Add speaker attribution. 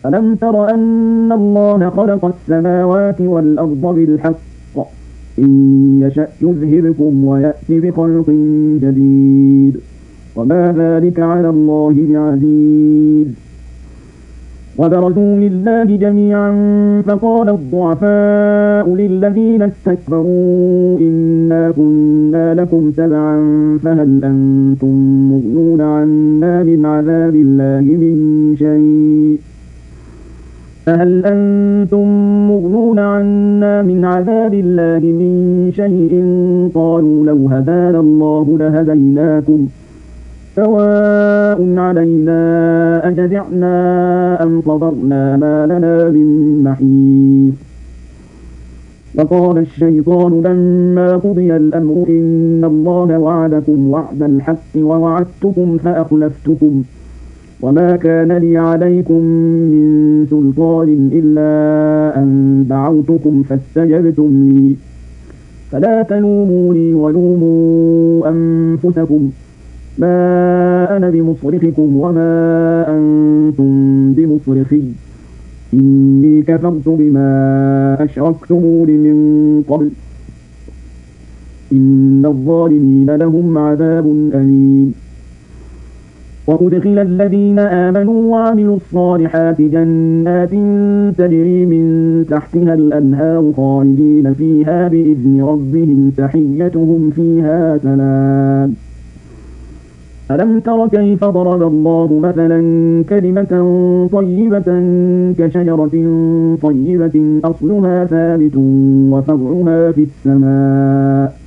Speaker 1: ألم تر أن الله خلق السماوات والأرض بالحق إن يشأ يذهبكم ويأتي بخلق جديد وما ذلك على الله بعزيز وبرزوا لله جميعا فقال الضعفاء للذين استكبروا إنا كنا لكم تبعا فهل أنتم مغنون عنا من عذاب الله من شيء قالوا لو هدانا الله لهديناكم سواء علينا أجزعنا أم صبرنا ما لنا من محيص وقال الشيطان لما قضي الأمر إن الله وعدكم وعد الحق ووعدتكم فأخلفتكم وما كان لي عليكم من سلطان إلا أن دعوتكم فاستجبتم لي فلا تلوموني ولوموا أنفسكم ما أنا بمصرخكم وما أنتم بمصرخي إني كفرت بما أشركتمون من قبل إن الظالمين لهم عذاب أليم وأدخل الذين آمنوا وعملوا الصالحات جنات تجري من تحتها الأنهار خالدين فيها بإذن ربهم تحيتهم فيها سلام ألم تر كيف ضرب الله مثلا كلمة طيبة كشجرة طيبة أصلها ثابت وفرعها في السماء